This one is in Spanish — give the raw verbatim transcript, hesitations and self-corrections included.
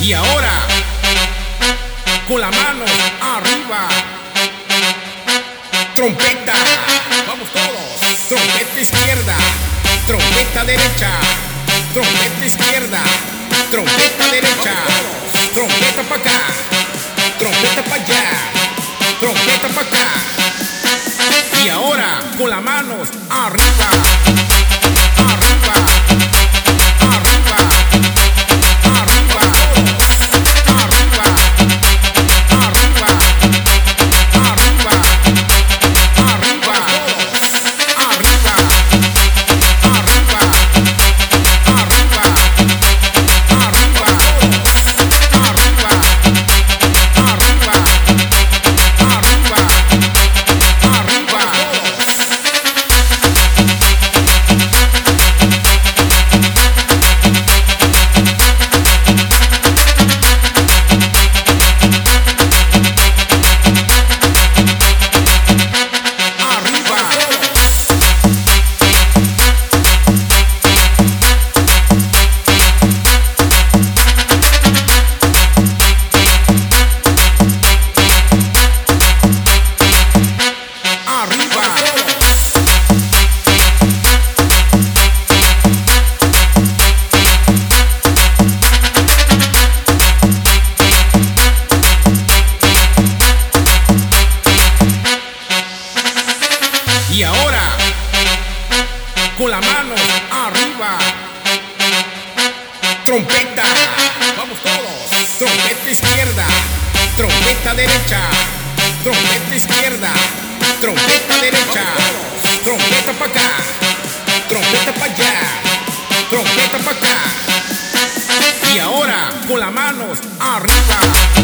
Y ahora, con la mano arriba, trompeta, vamos todos, trompeta izquierda, trompeta derecha, trompeta izquierda, trompeta derecha, trompeta para acá, trompeta para allá, trompeta para acá. Y ahora, con las manos arriba, arriba, arriba, arriba, arriba, arriba, arriba, arriba, arriba, arriba, arriba, arriba, arriba, arriba, arriba, arriba. Y ahora, con la mano arriba, trompeta, vamos todos, trompeta izquierda, trompeta derecha, trompeta izquierda, trompeta derecha, trompeta para acá, trompeta para allá, trompeta para acá. Y ahora, con las manos arriba.